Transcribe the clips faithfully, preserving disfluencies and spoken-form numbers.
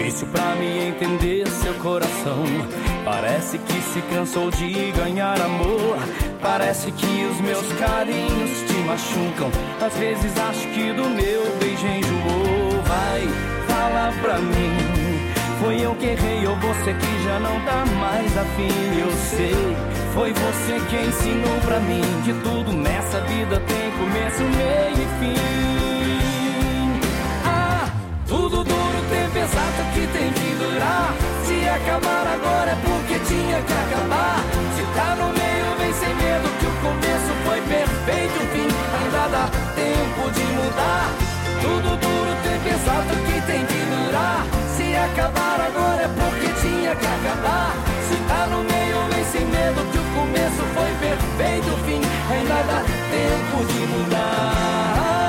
Difícil pra me entender seu coração. Parece que se cansou de ganhar amor. Parece que os meus carinhos te machucam. Às vezes acho que do meu beijo enjoou. Vai, fala pra mim, foi eu que errei ou você que já não tá mais afim? Eu sei, foi você quem ensinou pra mim que tudo nessa vida tem começo, meio e fim. Ah, tudo duro tem pesado que tem que durar. Se acabar agora é porque tinha que acabar. Se tá no meio vem sem medo que o começo foi perfeito. O fim ainda dá tempo de mudar. Tudo duro tem pesado que tem que durar. Se acabar agora é porque tinha que acabar. Se tá no meio vem sem medo que o começo foi perfeito. O fim ainda dá tempo de mudar.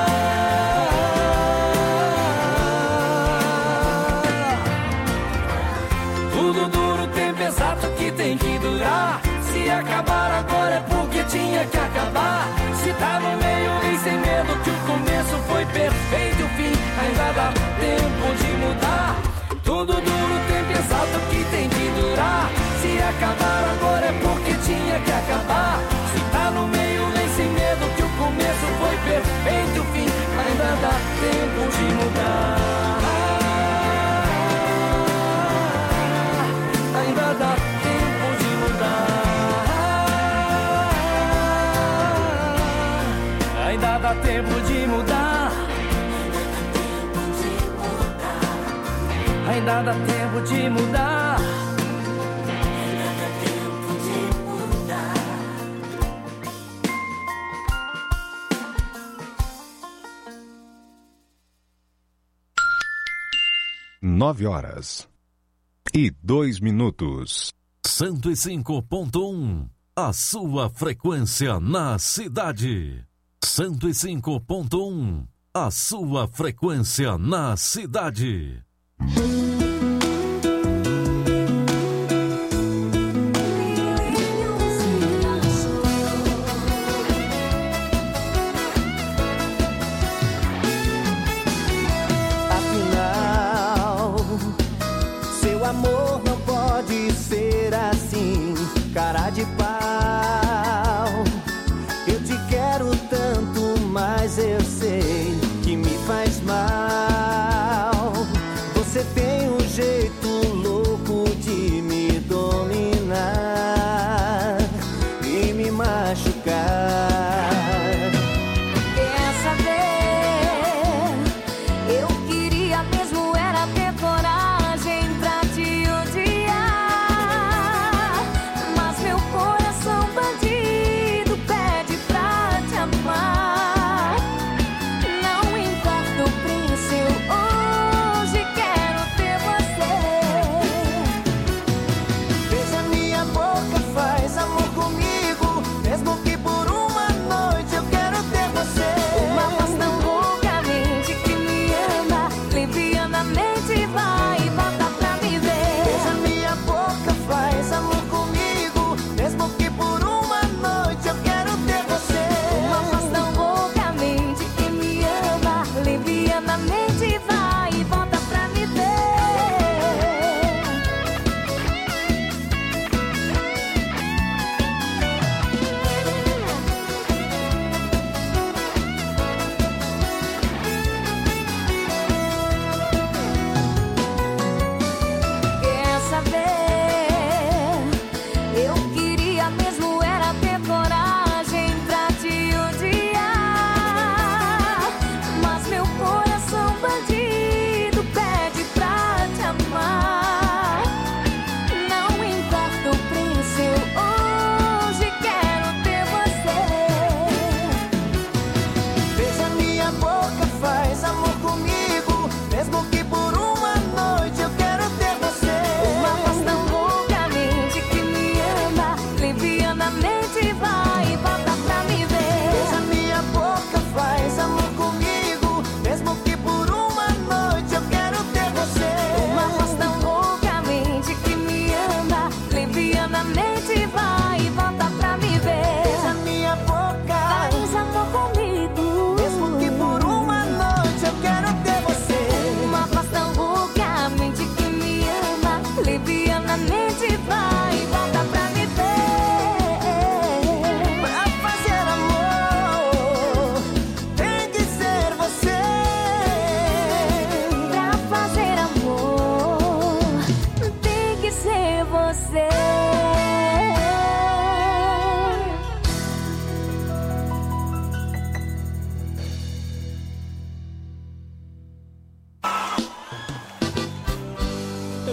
Tudo duro tem pesado que tem que durar. Se acabar agora é porque tinha que acabar. Se tá no meio vem sem medo que o começo foi perfeito. O fim ainda dá tempo de mudar. Tudo duro tem pesado que tem que durar. Se acabar agora é porque tinha que acabar. Se tá no meio vem sem medo que o começo foi perfeito. O fim ainda dá tempo de mudar. Ainda dá tempo de mudar. Ainda dá tempo de mudar. Ainda dá tempo de mudar. Nove horas e dois minutos. cento e cinco ponto um, a sua frequência na cidade. cento e cinco ponto um, a sua frequência na cidade. Afinal, seu amor não pode ser assim, cara de pau. Eu te quero tanto, mas eu sei que me faz mal. Você tem um jeito louco de me dominar e me machucar. Quer saber? Eu queria mesmo era ter coragem pra te odiar, mas meu coração bandido pede pra te amar. Não importa o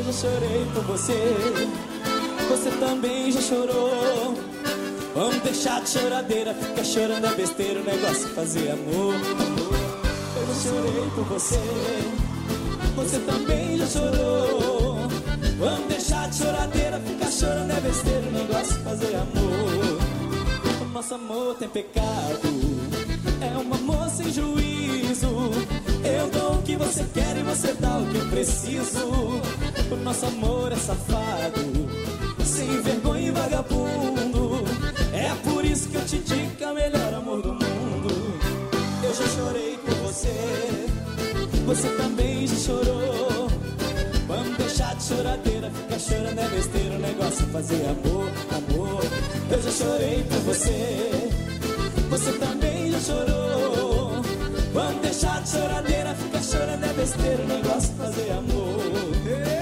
Eu já chorei por você, você também já chorou. Vamos deixar de choradeira, fica chorando é besteira, o negócio é fazer amor, amor. Eu já chorei por você, você também já chorou. Vamos deixar de choradeira, fica chorando é besteira, o negócio é fazer amor. O nosso amor tem pecado, é um amor sem juízo. Eu dou o que você quer e você dá o que eu preciso. O nosso amor é safado, sem vergonha e vagabundo. É por isso que eu te digo que é o melhor amor do mundo. Eu já chorei por você, você também já chorou. Vamos deixar de choradeira, ficar chorando é besteira, o negócio é fazer amor, amor. Eu já chorei por você, você também já chorou. Vamos deixar de choradeira, ficar chorando é besteira, o negócio é fazer amor.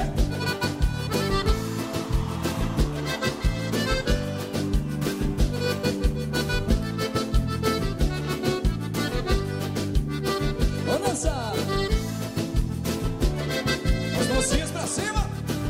As mãozinhas pra cima.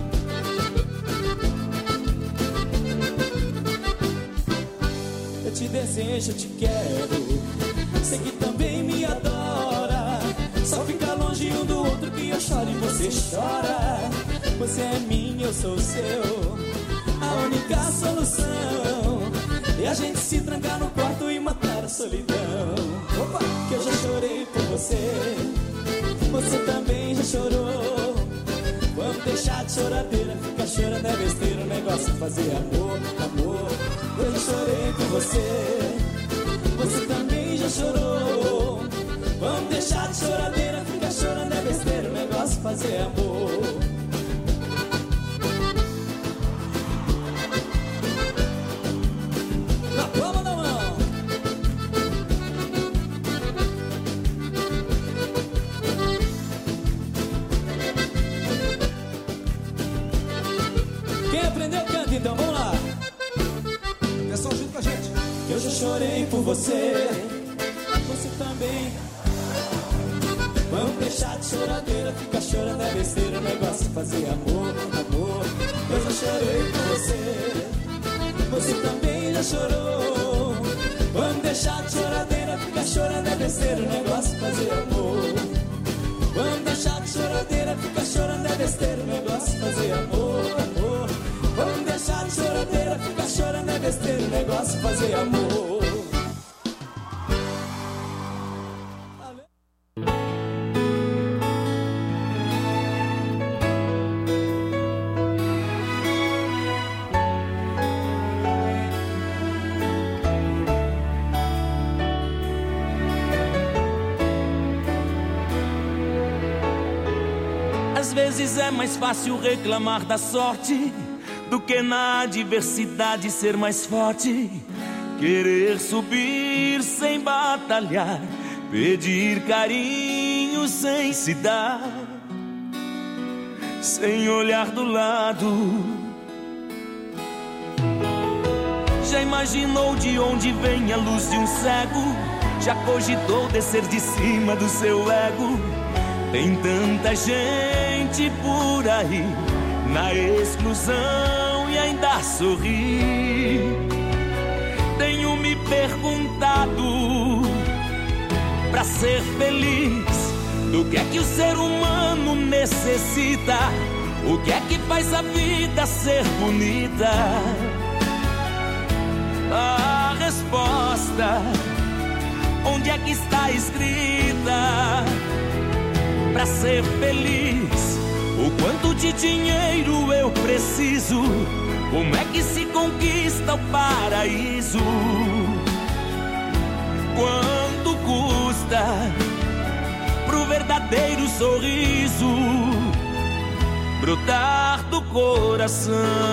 Eu te desejo, eu te quero, sei que também me adora. Só fica longe um do outro que eu choro e você chora. Você é minha, eu sou seu, a única solução é a gente se trancar no quarto e matar a solidão. Opa! Que eu já chorei por você, você também já chorou. Vamos deixar de choradeira, ficar chorando é besteira, o negócio é fazer amor, amor. Eu já chorei por você, você também já chorou. Vamos deixar de choradeira, ficar chorando é besteira, o negócio é fazer amor. Na palma da mão. Quem aprendeu canta, então vamos lá. Pessoal, junto com a gente. Eu já chorei por você, você também. Vamos deixar de choradeira, ficar chorando é besteira, o negócio é fazer amor, amor. Eu já chorei por você, você também já chorou. Vamos deixar de choradeira, ficar chorando é besteira, o negócio é fazer amor. Vamos deixar de choradeira, ficar chorando é besteira, o negócio é fazer amor, amor. Vamos deixar de choradeira, ficar chorando é besteira, o negócio é fazer amor. Às vezes é mais fácil reclamar da sorte do que na adversidade ser mais forte. Querer subir sem batalhar, pedir carinho sem se dar, sem olhar do lado. Já imaginou de onde vem a luz de um cego? Já cogitou descer de cima do seu ego? Tem tanta gente por aí na exclusão e ainda sorri. Tenho me perguntado, pra ser feliz, do que é que o ser humano necessita? O que é que faz a vida ser bonita? A resposta, onde é que está escrita? Pra ser feliz, o quanto de dinheiro eu preciso? Como é que se conquista o paraíso? Quanto custa pro verdadeiro sorriso brotar do coração?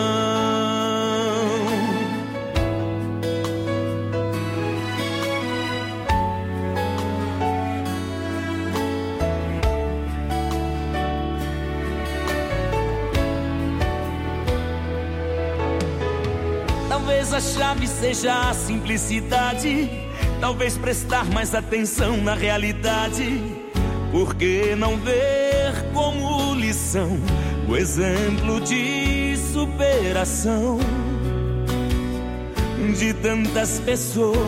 Talvez a chave seja a simplicidade, talvez prestar mais atenção na realidade. Por que não ver como lição o exemplo de superação de tantas pessoas.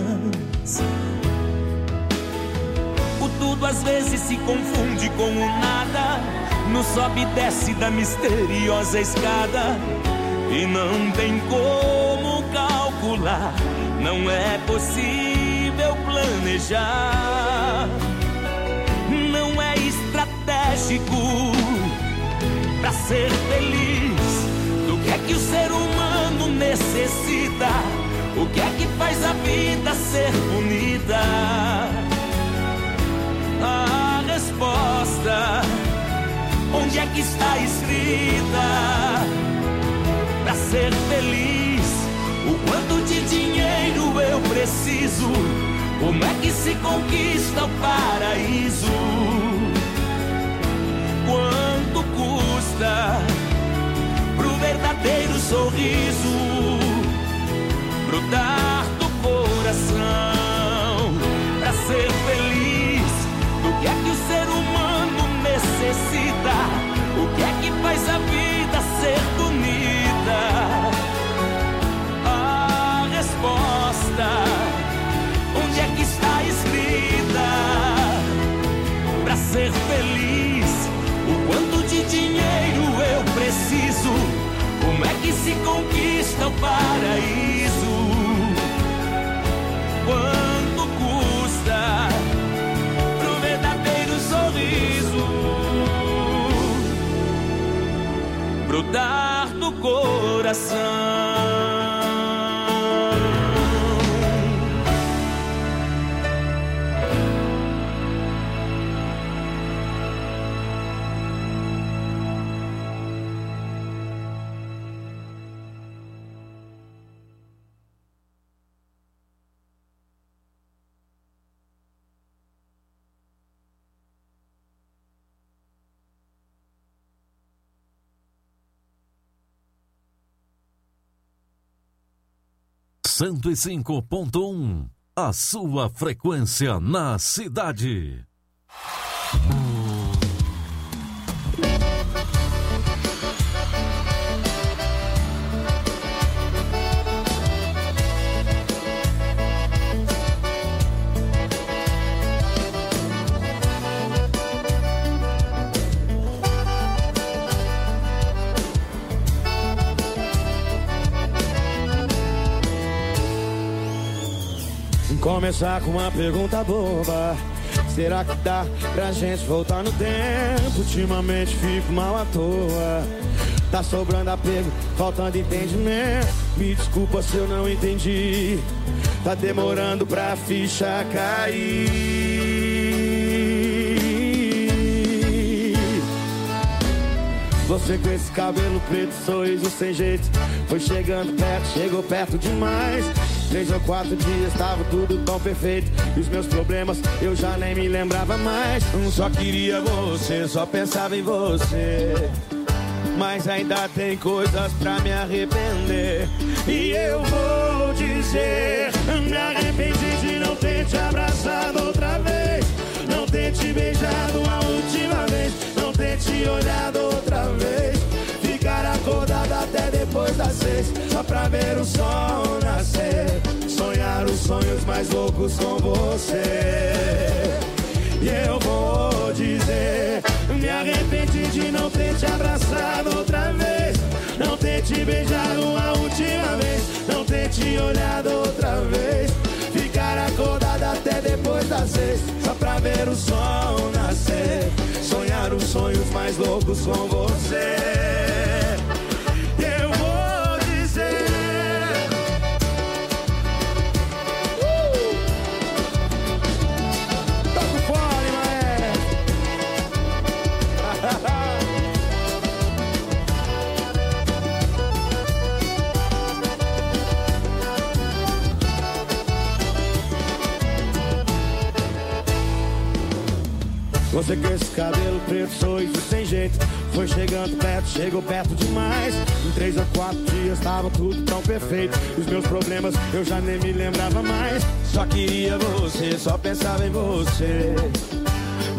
O tudo às vezes se confunde com o nada, no sobe e desce da misteriosa escada, e não tem como calcular, não é possível planejar, não é estratégico pra ser feliz. Do que é que o ser humano necessita? O que é que faz a vida ser bonita? A resposta, onde é que está escrita? Pra ser feliz, o quanto de dinheiro eu preciso? Como é que se conquista o paraíso? Quanto custa pro verdadeiro sorriso brotar do coração? Pra ser feliz, do que é que o ser humano necessita? O que é que faz a vida ser bonita? A resposta, onde é que está escrita? Pra ser feliz, o quanto de dinheiro eu preciso? Como é que se conquista o paraíso? Quanto custa pro verdadeiro sorriso brotar do coração? cento e cinco ponto um, a sua frequência na cidade. Começar com uma pergunta boba: será que dá pra gente voltar no tempo? Ultimamente fico mal à toa, tá sobrando apego, faltando entendimento. Me desculpa se eu não entendi, tá demorando pra ficha cair. Você com esse cabelo preto, sorriso sem jeito, foi chegando perto, chegou perto demais. Três ou quatro dias tava tudo tão perfeito, e os meus problemas eu já nem me lembrava mais. Só queria você, só pensava em você, mas ainda tem coisas pra me arrepender. E eu vou dizer, me arrependi de não ter te abraçado outra vez, não ter te beijado a última vez, não ter te olhado outra vez, ficar acordado até depois das seis, só pra ver o sol nascer, sonhar os sonhos mais loucos com você. E eu vou dizer, me arrependi de não ter te abraçado outra vez, não ter te beijado a última vez, não ter te olhado outra vez, ficar acordado até depois das seis, só pra ver o sol nascer, sonhar os sonhos mais loucos com você. Eu vou dizer, uh! Toca fora, maestro. Você com esse cabelo preto, sorriso sem jeito, foi chegando perto, chegou perto demais. Em três ou quatro dias tava tudo tão perfeito, os meus problemas eu já nem me lembrava mais. Só queria você, só pensava em você,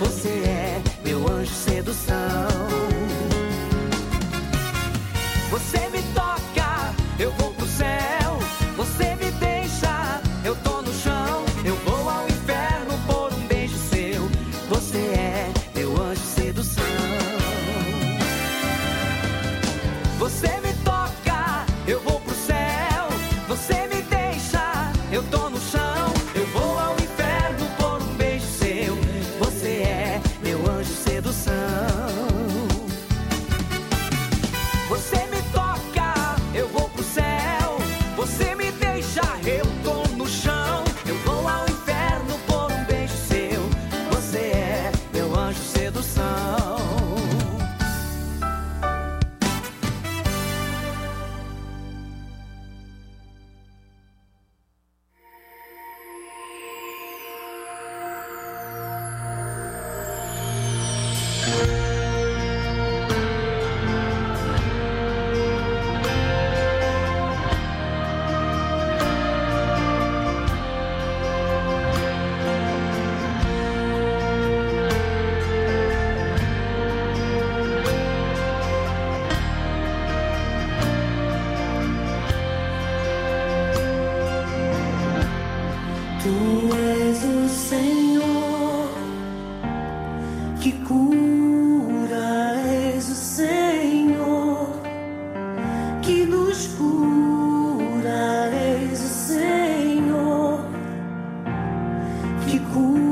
que cura, és o Senhor, que nos cura, és o Senhor, que cura.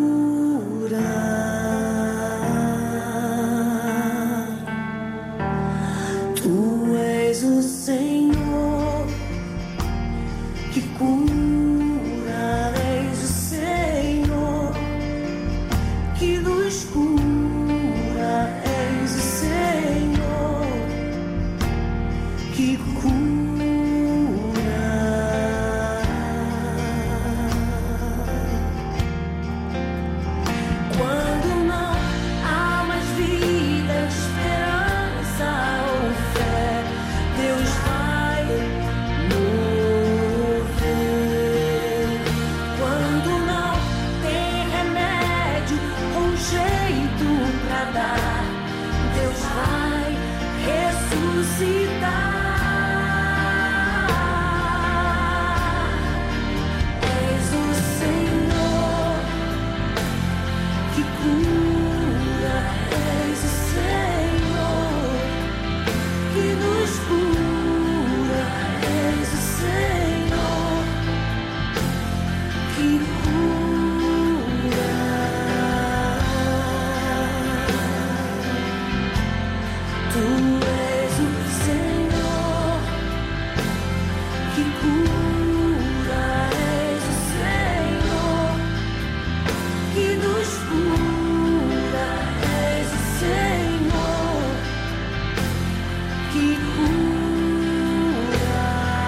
Tu és o Senhor, que cura, és o Senhor, que nos cura, és o Senhor, que cura. Quando não há mais vida, esperança ou fé, Deus vai mover. Quando não tem remédio ou jeito pra dar, Deus vai ressuscitar. És o Senhor que cura, és o Senhor que nos cura, és o Senhor que cura. Tu és o Senhor que cura, és o Senhor que nos cura, és o Senhor que cura.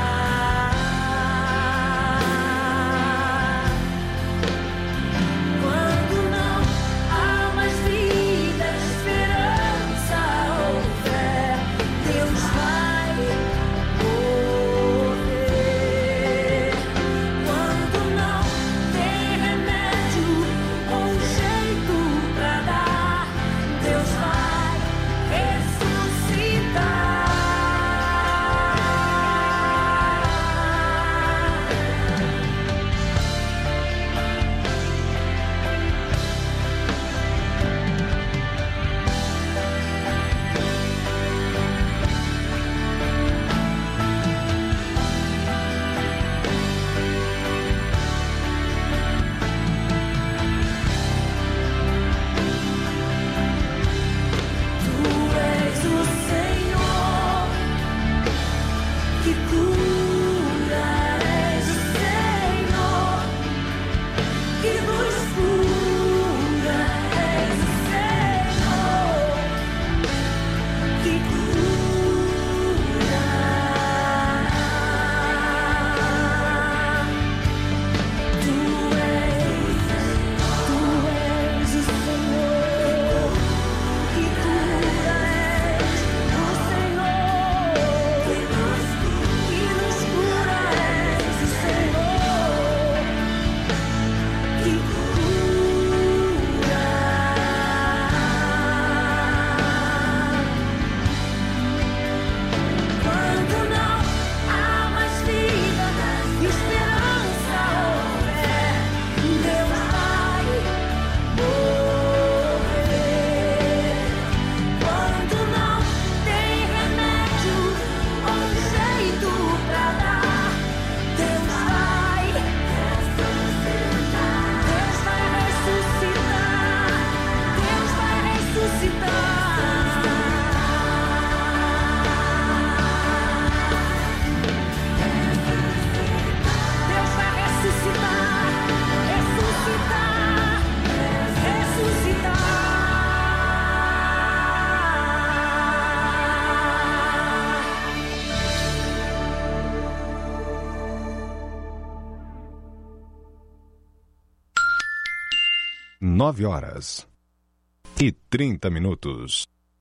Quando não há mais vida, esperança ou fé, Deus vai mover. Quando não tem remédio ou jeito pra dar, Deus vai ressuscitar. Tu és o Senhor que cura, és o Senhor que nos cura, és o Senhor que cura. Tu és, tu és o Senhor que cura, és o Senhor que nos cura, és o Senhor que cura. Quando não há mais vida, esperança ou fé, Deus vai mover. Quando não tem remédio ou jeito pra dar, Deus vai ressuscitar. Deus vai ressuscitar. Deus vai ressuscitar. Deus vai ressuscitar, ressuscitar, Nove horas e trinta minutos.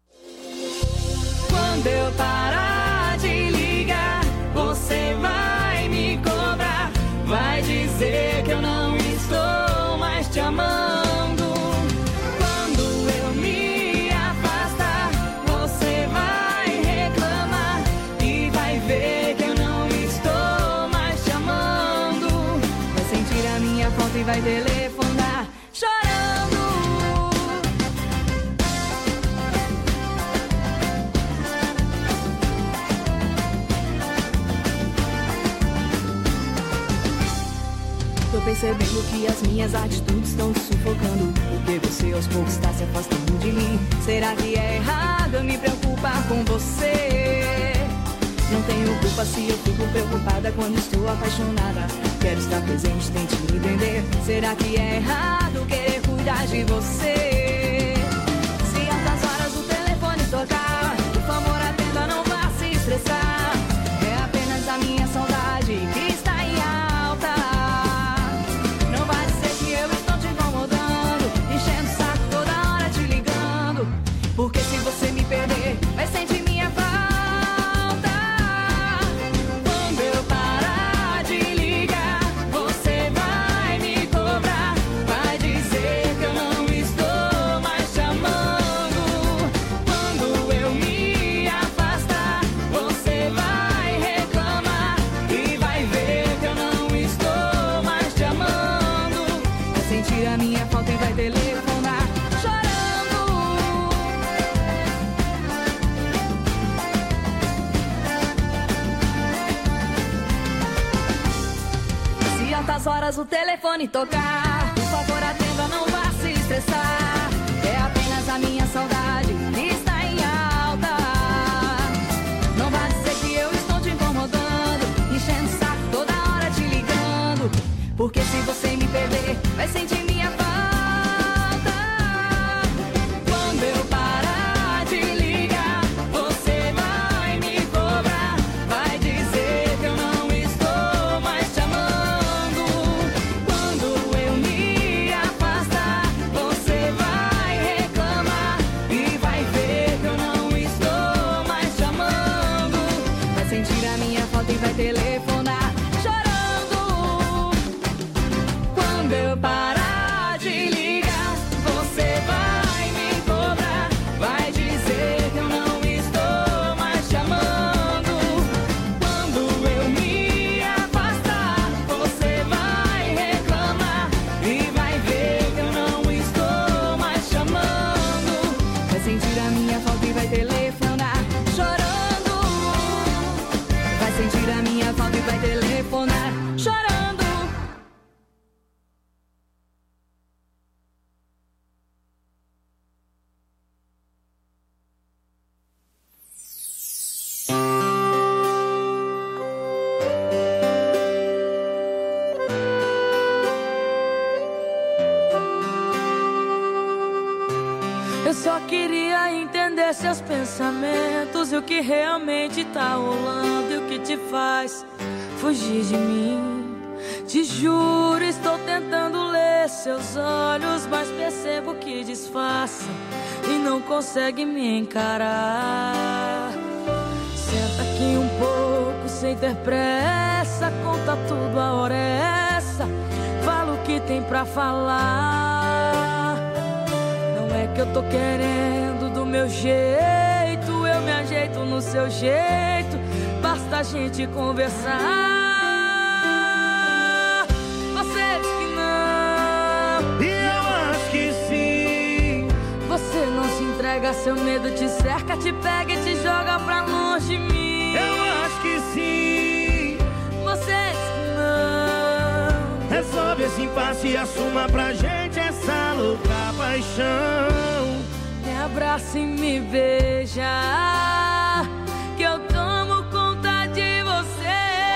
Quando eu parar de ligar, você vai me cobrar, vai dizer que eu não estou mais te amando. Quando eu me afastar, você vai reclamar e vai ver que eu não estou mais te amando. Vai sentir a minha falta e vai telefonar chorando. percebendo que as minhas atitudes estão te sufocando, porque você aos poucos está se afastando de mim. Será que é errado eu me preocupar com você? Não tenho culpa se eu fico preocupada quando estou apaixonada. Quero estar presente, tente me entender. Será que é errado querer cuidar de você? Se altas horas o telefone tocar, por favor atenda, não vá se estressar. É apenas a minha saudade que está em alta. Não vai dizer que eu estou te incomodando, enchendo o saco toda hora te ligando, porque se você me perder, vai sentir minha falta. Quando eu parar de ligar, você vai me cobrar, vai dizer que eu não estou mais te amando. Quando eu me afastar, você vai reclamar e vai ver que eu não estou mais te amando. Vai sentir a minha falta e vai telefonar chorando. Se altas horas o telefone tocar, por favor atenda, não vá se estressar. É apenas a minha saudade que está em alta. Não vá dizer que eu estou te incomodando, enchendo o saco toda hora te ligando, porque se você me perder, vai sentir minha falta. Quando eu parar de ligar, você vai me cobrar, vai dizer que eu não estou mais te amando. Quando eu me afastar, você vai reclamar e vai ver que eu não estou mais te amando. Vai sentir a minha falta e vai telefonar chorando. Quando eu parar de ligar, você vai me cobrar, vai dizer que eu não estou mais te amando. Quando eu me afastar, você vai reclamar e vai ver que eu não estou mais te amando. Vai sentir a minha falta e vai telefonar chorando. Vai sentir a minha falta e vai telefonar chorando. Eu só queria entender seus pensamentos e o que realmente tá rolando e o que te faz fugir de mim. Te juro, estou tentando ler seus olhos, mas percebo que disfarça e não consegue me encarar. Senta aqui um pouco sem ter pressa, conta tudo, a hora é essa. Fala o que tem pra falar. Não é que eu tô querendo do meu jeito, eu me ajeito no seu jeito, basta a gente conversar. Você diz que não, E eu acho que sim. você não se entrega, seu medo te cerca, te pega e te joga pra longe de mim. Eu acho que sim. Você diz que não, Resolve esse impasse e assuma pra gente essa louca paixão. me abraça e me beija, que eu tomo conta de você.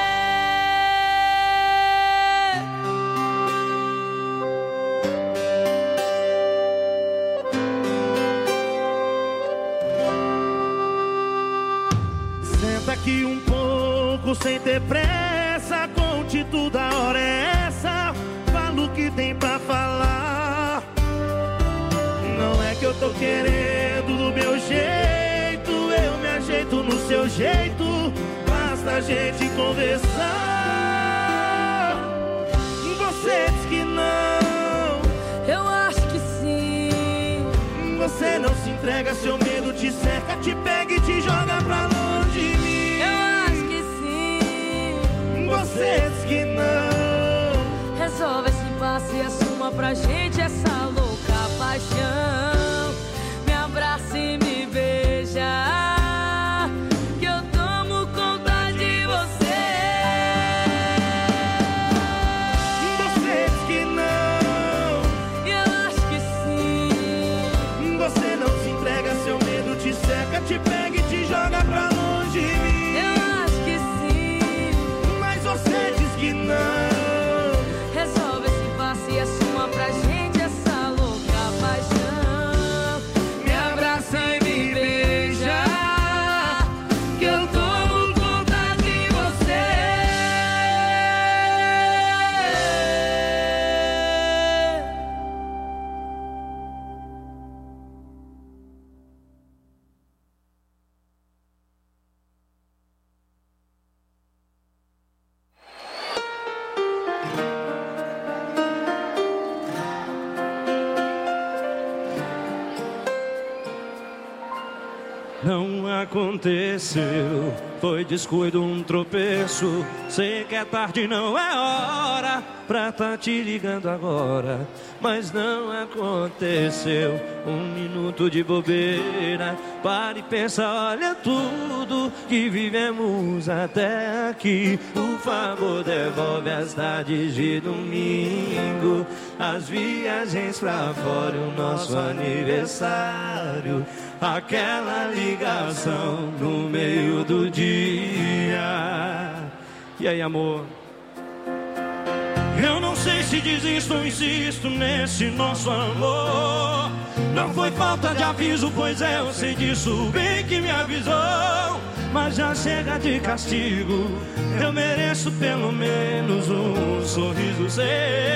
Senta aqui um pouco sem ter pressa, conte tudo, a hora é essa. Fala o que tem pra falar. Não é que eu tô querendo do meu jeito, eu me ajeito no seu jeito, basta a gente conversar. Você diz que não, Eu acho que sim, você não se entrega, seu medo te cerca, te pega e te joga pra longe de mim. eu acho que sim. Você diz que não, Resolve esse impasse e assuma pra gente essa louca paixão. Me abraça e me beija, que eu tomo conta de você. você Não aconteceu, foi descuido, um tropeço. Sei que é tarde, não é hora pra tá te ligando agora. Mas não aconteceu, um minuto de bobeira. Para e pensa, olha tudo que vivemos até aqui. Por favor, devolve as tardes de domingo, as viagens pra fora, o nosso aniversário, aquela ligação no meio do dia. E aí, amor? Eu não sei se desisto ou insisto nesse nosso amor. Não foi falta de aviso, pois é, eu sei disso bem que me avisou. Mas já chega de castigo, eu mereço pelo menos um sorriso seu.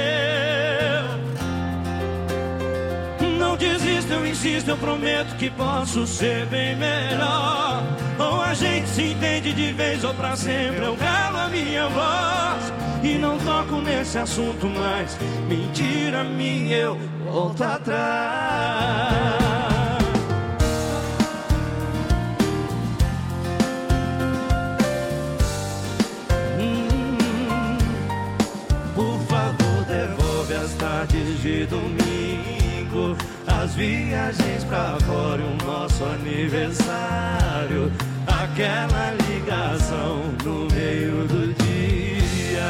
Não desisto, eu insisto, eu prometo que posso ser bem melhor. Ou a gente se entende de vez ou pra sempre, eu calo a minha voz e não toco nesse assunto mais. Mentira minha, eu volto atrás. hum, Por favor, devolve as tardes de domingo, as viagens pra fora, o nosso aniversário, aquela ligação no meio do dia.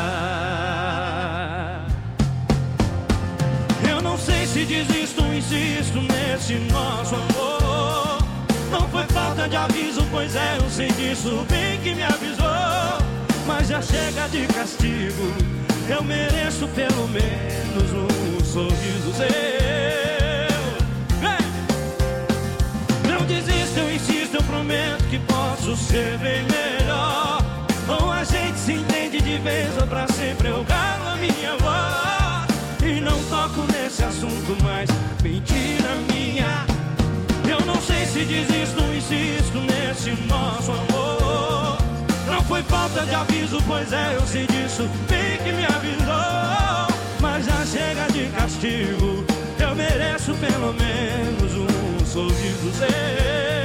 Eu não sei se desisto ou insisto nesse nosso amor. Não foi falta de aviso, pois é, eu sei disso bem que me avisou. Mas já chega de castigo, eu mereço pelo menos um sorriso seu. Não desisto, eu insisto, eu prometo que posso ser bem melhor. Ou a gente se entende de vez ou pra sempre, eu calo a minha voz e não toco nesse assunto mais. Mentira minha, eu não sei se desisto ou insisto nesse nosso amor. Não foi falta de aviso, pois é, eu sei disso bem que me avisou. Mas já chega de castigo, eu mereço pelo menos um sorriso seu.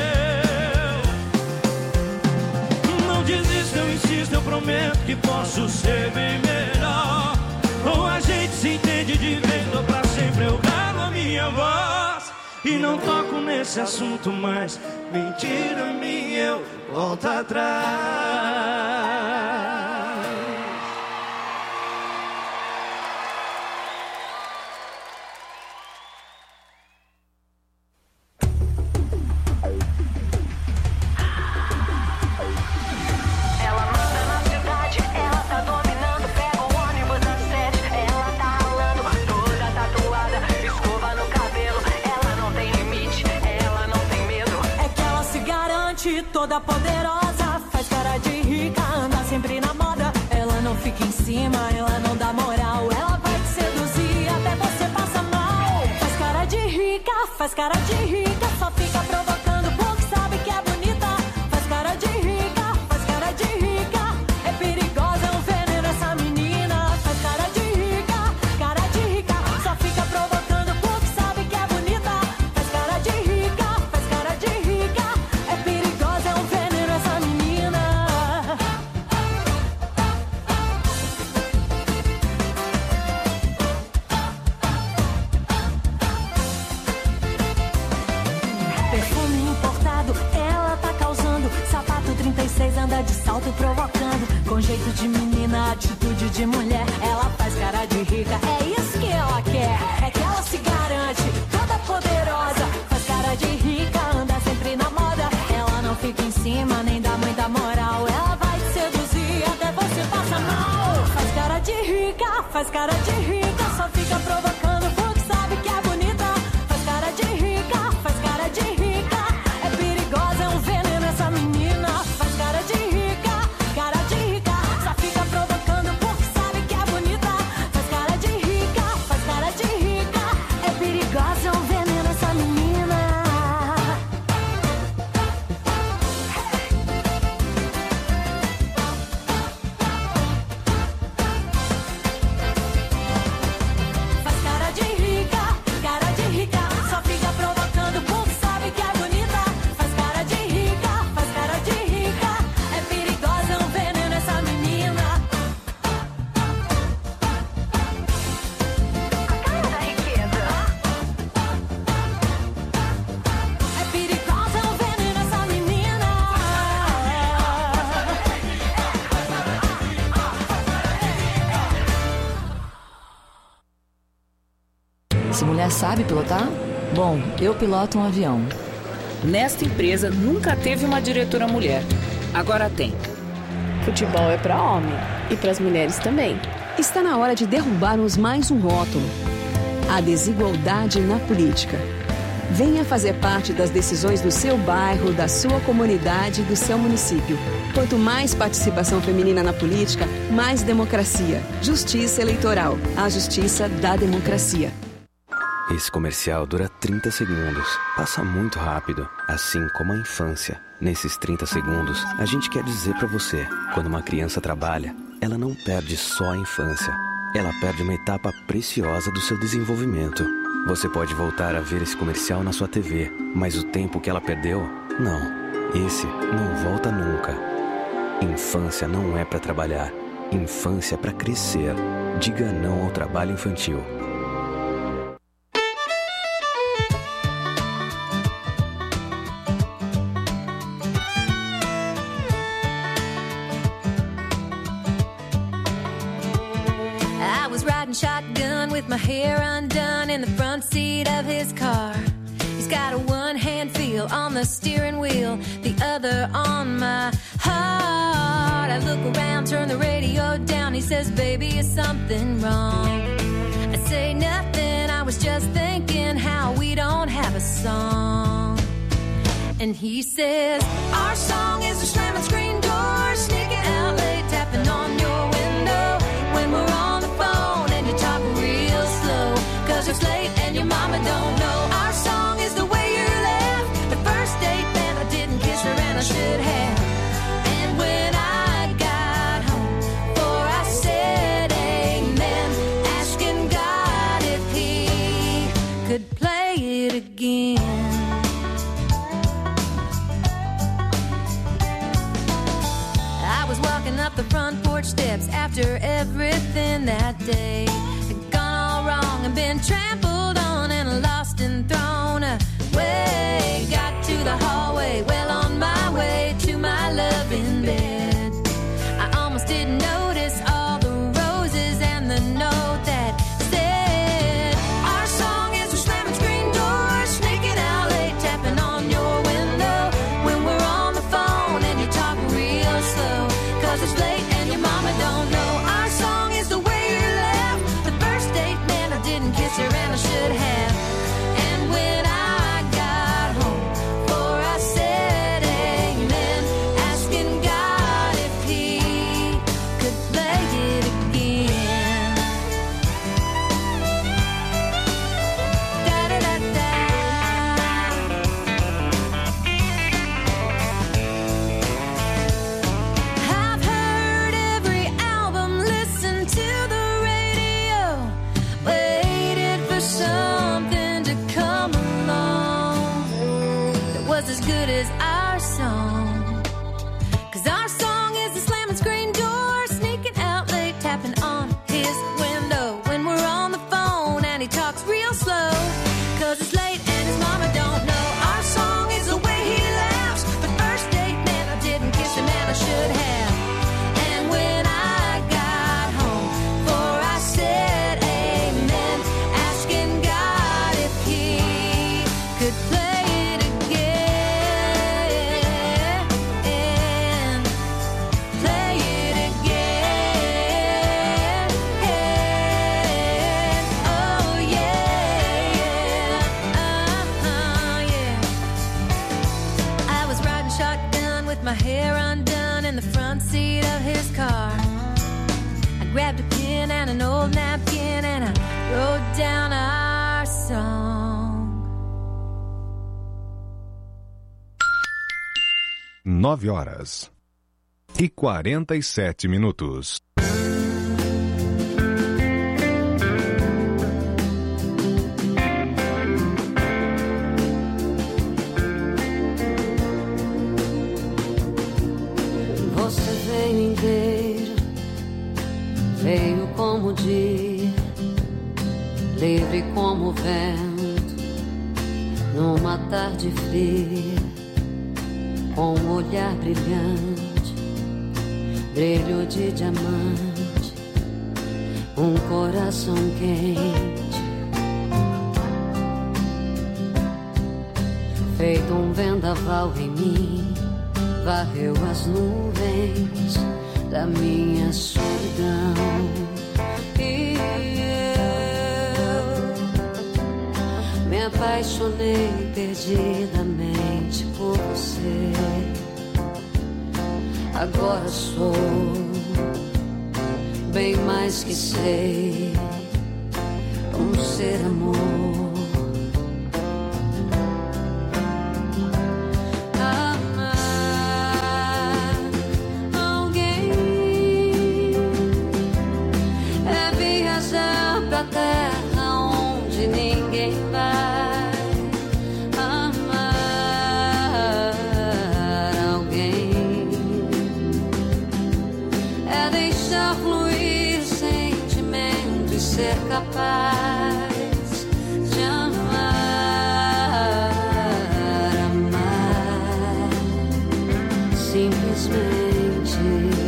Não desisto, eu insisto, eu prometo que posso ser bem melhor. Ou a gente se entende de vez ou pra sempre, eu calo a minha voz e não toco nesse assunto mais. Mentira minha, eu volto atrás. Toda poderosa, faz cara de rica, anda sempre na moda. Ela não fica em cima, ela não dá moral. Ela vai te seduzir até você passa mal. Faz cara de rica, faz cara de rica, só fica provocando porque sabe que é bonita. Faz cara de rica, faz cara de rica, é perigosa, é um veneno essa menina. Faz cara de rica, cara de rica, só fica provocando porque sabe que é bonita. Faz cara de rica, faz cara de rica, é perigosa, é um veneno essa menina. Perfume importado, ela tá causando. Sapato trinta e seis, anda de salto provocando. Com jeito de menina, atitude de mulher. Ela faz cara de rica, é isso que ela quer. É que ela se garante, toda poderosa. Faz cara de rica, anda sempre na moda. Ela não fica em cima, nem dá muita moral. Ela vai te seduzir até você passa mal. Faz cara de rica, faz cara de rica, só fica provocando porque sabe que é bonita. Faz cara de rica, faz cara de rica, é perigosa, é um veneno essa menina. Faz cara de rica, cara de rica, só fica provocando porque sabe que é bonita. Faz cara de rica, faz cara de rica, é perigosa, é um veneno essa menina. Já sabe pilotar? Bom, eu piloto um avião. Nesta empresa nunca teve uma diretora mulher. Agora tem. Futebol é para homem e para as mulheres também. Está na hora de derrubarmos mais um rótulo: a desigualdade na política. Venha fazer parte das decisões do seu bairro, da sua comunidade e do seu município. Quanto mais participação feminina na política, mais democracia. Justiça Eleitoral. A justiça da democracia. Esse comercial dura trinta segundos. Passa muito rápido, assim como a infância. Nesses trinta segundos, a gente quer dizer pra você: quando uma criança trabalha, ela não perde só a infância. Ela perde uma etapa preciosa do seu desenvolvimento. Você pode voltar a ver esse comercial na sua T V, mas o tempo que ela perdeu, não. Esse não volta nunca. Infância não é pra trabalhar. Infância é pra crescer. Diga não ao trabalho infantil. Shotgun with my hair undone in the front seat of his car. He's got a one-hand feel on the steering wheel, the other on my heart. I look around, turn the radio down. He says, baby, is something wrong? I say nothing, I was just thinking how we don't have a song. And he says, our song is a slamming screen door, sneaking out late, tapping on your window when we're on the phone. Talk real slow, cause it's late and your mama don't know. Our song is the way you left the first date, man, I didn't kiss her and I should have. And when I got home, for I said amen, asking God if he could play it again. I was walking up the front porch steps after everything that day had gone all wrong and been trampled on and lost and thrown away. Got to the hallway, well on my way to my love in bed. I almost didn't notice all the roses and the note that said, our song is a slamming screen door, sneaking out late, tapping on your window when we're on the phone and you talk real slow, cause it's late and your mama don't know. Our song is the way you left the first date, man, I didn't kiss her and I should have. And when I got home, for I said amen, asking God if he could play it again. Da-da-da-da. I've heard every album, listened to the radio, waited for something to come along that was as good as our song. Cause our song is the slamming screen door, sneaking out late, tapping on his window when we're on the phone and he talks real slow, cause it's late and his mama don't know. Our song is the way he laughs the first date, man, I didn't kiss him and I should have. And when I got home, for I said amen, asking God if he could play it again, play it again. Oh yeah, uh-huh, yeah. I was riding shotgun with my hair undone in the front seat of his car. I grabbed a pen and an old napkin and I wrote down our song. Nove horas e quarenta e sete minutos. Você veio inteiro, veio como o dia, livre como o vento, numa tarde fria, com um olhar brilhante, brilho de diamante, um coração quente. feito um vendaval em mim, varreu as nuvens da minha solidão. E eu me apaixonei perdidamente por você. Agora sou bem mais que sei, um ser amor. Capaz de amar, amar simplesmente.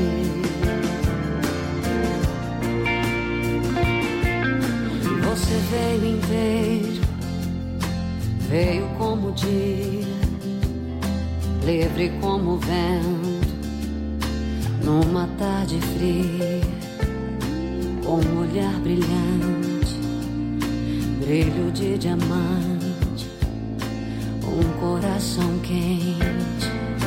Você veio inteiro, veio como o dia, livre como o vento, numa tarde fria, com um olhar brilhante, brilho de diamante, um coração quente,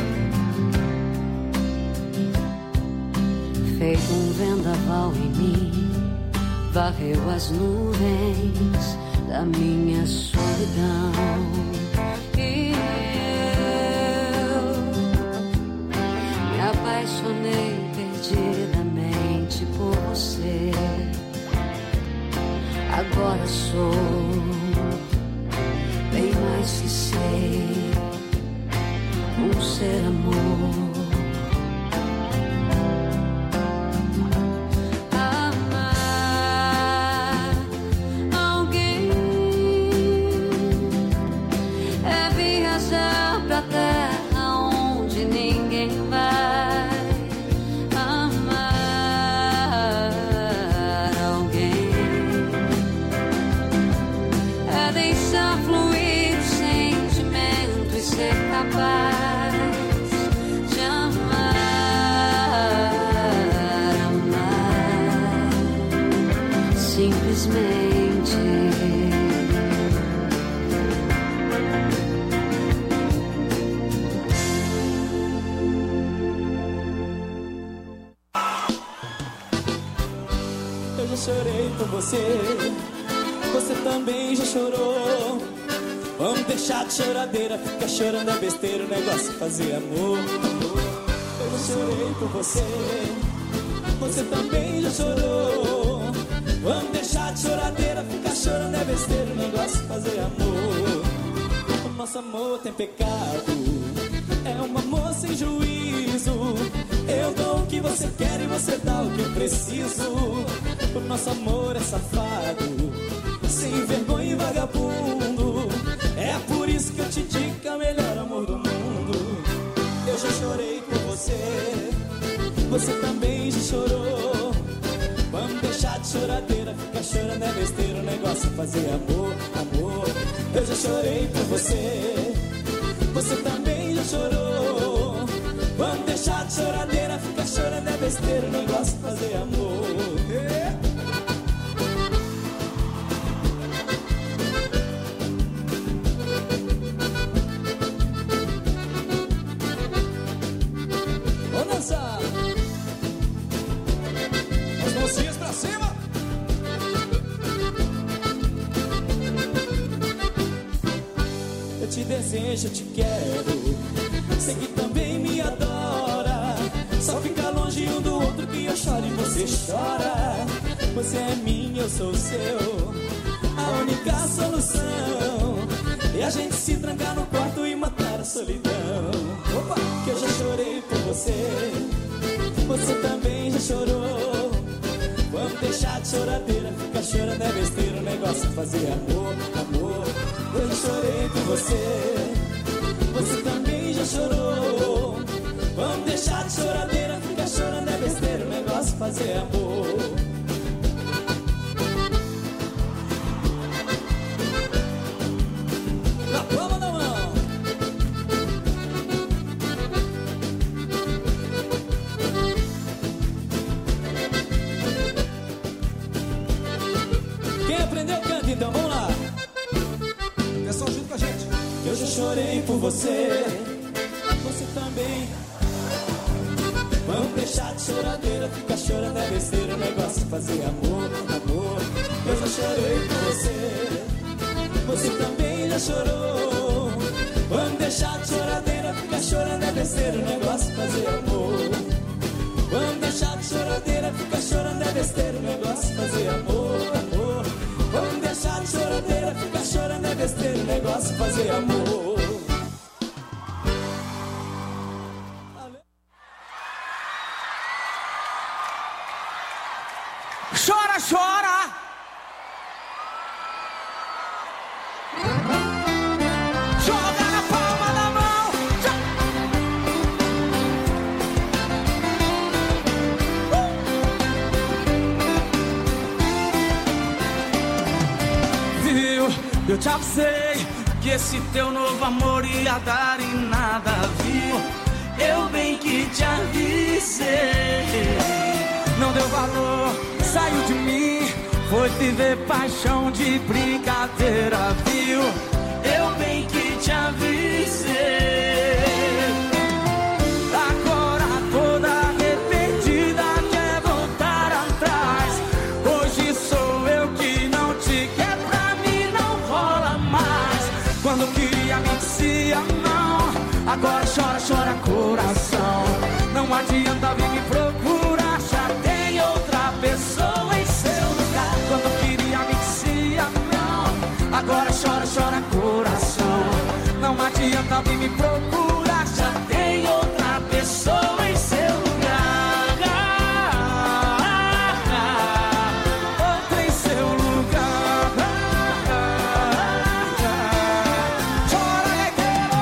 feito um vendaval em mim, varreu as nuvens da minha solidão. E eu me apaixonei perdidamente por você. Agora sou bem mais que sei, um ser amor. Amar alguém é viajar pra terra onde ninguém vai. Capaz de amar, amar simplesmente. Eu já chorei por você, você também já chorou. Vamos deixar de choradeira, fica chorando é besteira, o negócio é fazer amor, amor. Eu já chorei por você, você também já chorou. Vamos deixar de choradeira, fica chorando é besteira, o negócio é fazer amor. O nosso amor tem pecado, é um amor sem juízo. Eu dou o que você quer e você dá o que eu preciso. O nosso amor é safado, sem vergonha e vagabundo. É por isso que eu te digo que é o melhor amor do mundo. Eu já chorei por você, você também já chorou. Vamos deixar de choradeira, ficar chorando é besteira, o negócio é fazer amor, amor. Eu já chorei por você, você também já chorou. Vamos deixar de choradeira, ficar chorando é besteira, o negócio é fazer amor. Yeah. As mãozinhas pra cima. Eu te desejo, eu te quero, sei que também me adora. Só fica longe um do outro que eu choro e você chora. Você é minha, eu sou seu, a única solução é a gente se trancar no quarto e matar a solidão. Opa! Que eu já chorei por você, você também já chorou. Vamos deixar de choradeira, ficar chorando é besteira, o negócio é fazer amor, amor. Eu já chorei por você, você também já chorou. Vamos deixar de choradeira, ficar chorando é besteira, o negócio é fazer amor. Na palma da mão. Eu já chorei por você, você também. Vamos deixar de choradeira, ficar chorando é besteira. O negócio é fazer amor, amor. Eu já chorei por você, você também já chorou. Vamos deixar de choradeira, ficar chorando é besteira. O negócio é fazer amor. Vamos deixar de choradeira, ficar chorando é besteira. O negócio é fazer amor, amor. Vamos deixar de choradeira, ficar chorando é besteira. O negócio é fazer amor. Chora, chora. Joga na palma da mão. Uh! Viu? Eu te avisei que esse teu novo amor ia dar em nada, viu? Eu bem que te avisei. Não deu valor, saiu de mim, foi viver paixão de brincadeira, viu? Eu bem que te avisei. Agora toda arrependida quer voltar atrás. Hoje sou eu que não te quer, pra mim não rola mais. Quando queria me dizia não, agora chora, chora coração. Não adianta vir me procurar, já tem outra pessoa em seu lugar. Quando queria me dizia não, agora chora, chora coração. Não adianta vir me procurar, já tem outra pessoa em seu lugar. Outra em seu lugar. Chora, gaiteiro.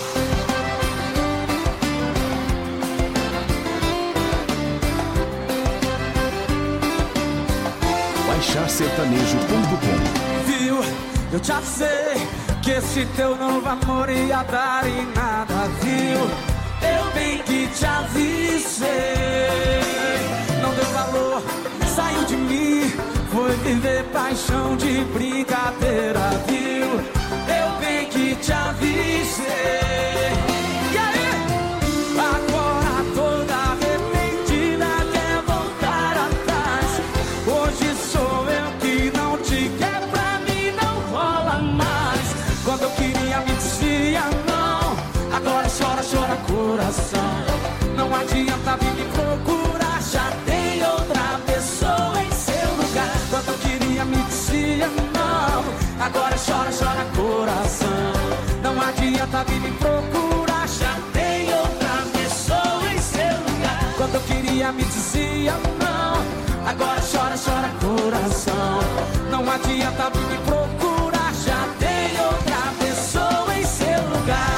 baixar sertanejo ponto com. Viu? Eu te avisei que esse teu novo amor ia dar em nada, viu? Eu bem que te avisei. Não deu valor, saiu de mim, foi viver paixão de brincadeira, viu? Eu bem que te avisei. E aí? Agora toda arrependida quer voltar atrás. Hoje sou eu que não te quer, pra mim não rola mais. Quando eu queria me dizia não, agora chora, chora coração. Não adianta vir me procurar, já tem outra pessoa em seu lugar. Quando eu queria me dizia não, agora chora, chora coração. Não adianta vir me procurar, já tem outra pessoa em seu lugar. Quando eu queria me dizia não, agora chora, chora coração. Não adianta vir me procurar, já tem outra pessoa em seu lugar.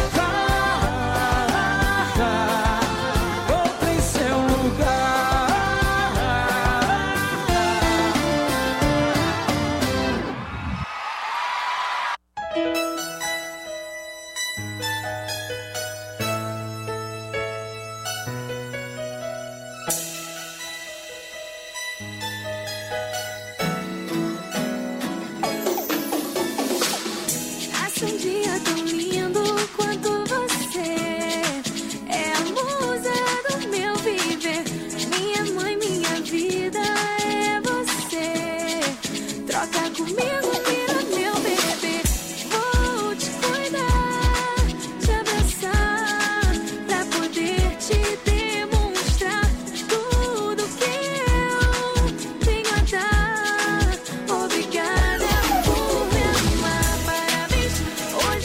Outra em seu lugar. Nasce um dia tão lindo quanto você. É a musa do meu viver. Minha mãe, minha vida é você. Troca comigo, vira meu bebê. Vou te cuidar, te abraçar, pra poder te demonstrar tudo que eu tenho a dar. Obrigada por me amar. Parabéns, hoje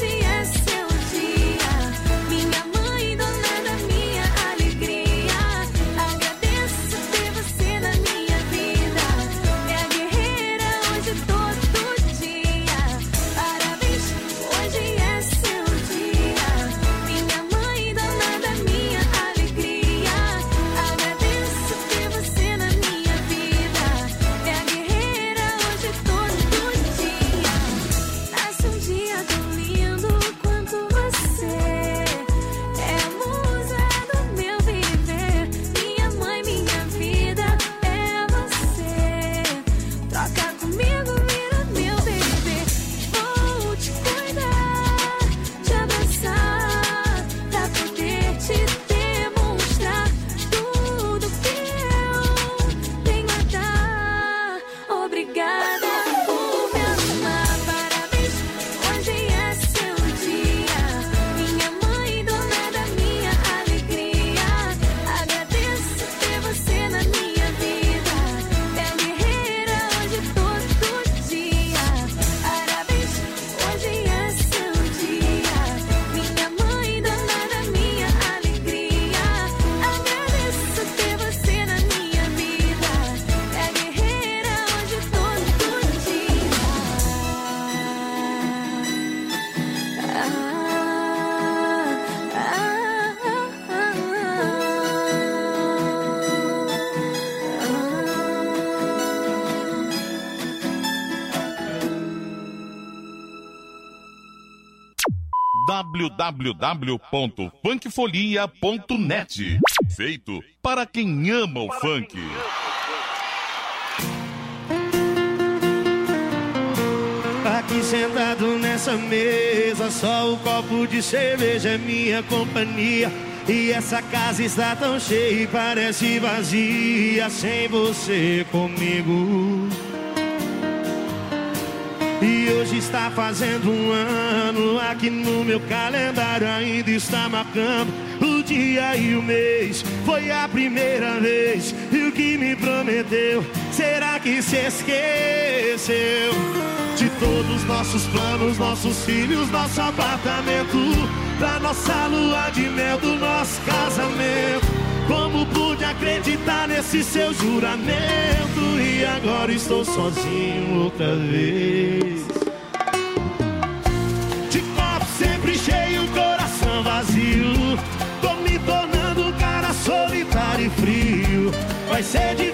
w w w ponto funkfolia ponto net. Feito para quem ama o funk. Aqui sentado nessa mesa, só o copo de cerveja é minha companhia. E essa casa está tão cheia e parece vazia sem você comigo. E hoje está fazendo um ano, aqui no meu calendário ainda está marcando o dia e o mês. Foi a primeira vez, e o que me prometeu, será que se esqueceu? De todos os nossos planos, nossos filhos, nosso apartamento, da nossa lua de mel, do nosso casamento. Como pude acreditar nesse seu juramento? E agora estou sozinho outra vez. De copo sempre cheio, coração vazio. Tô me tornando um cara solitário e frio. Vai ser de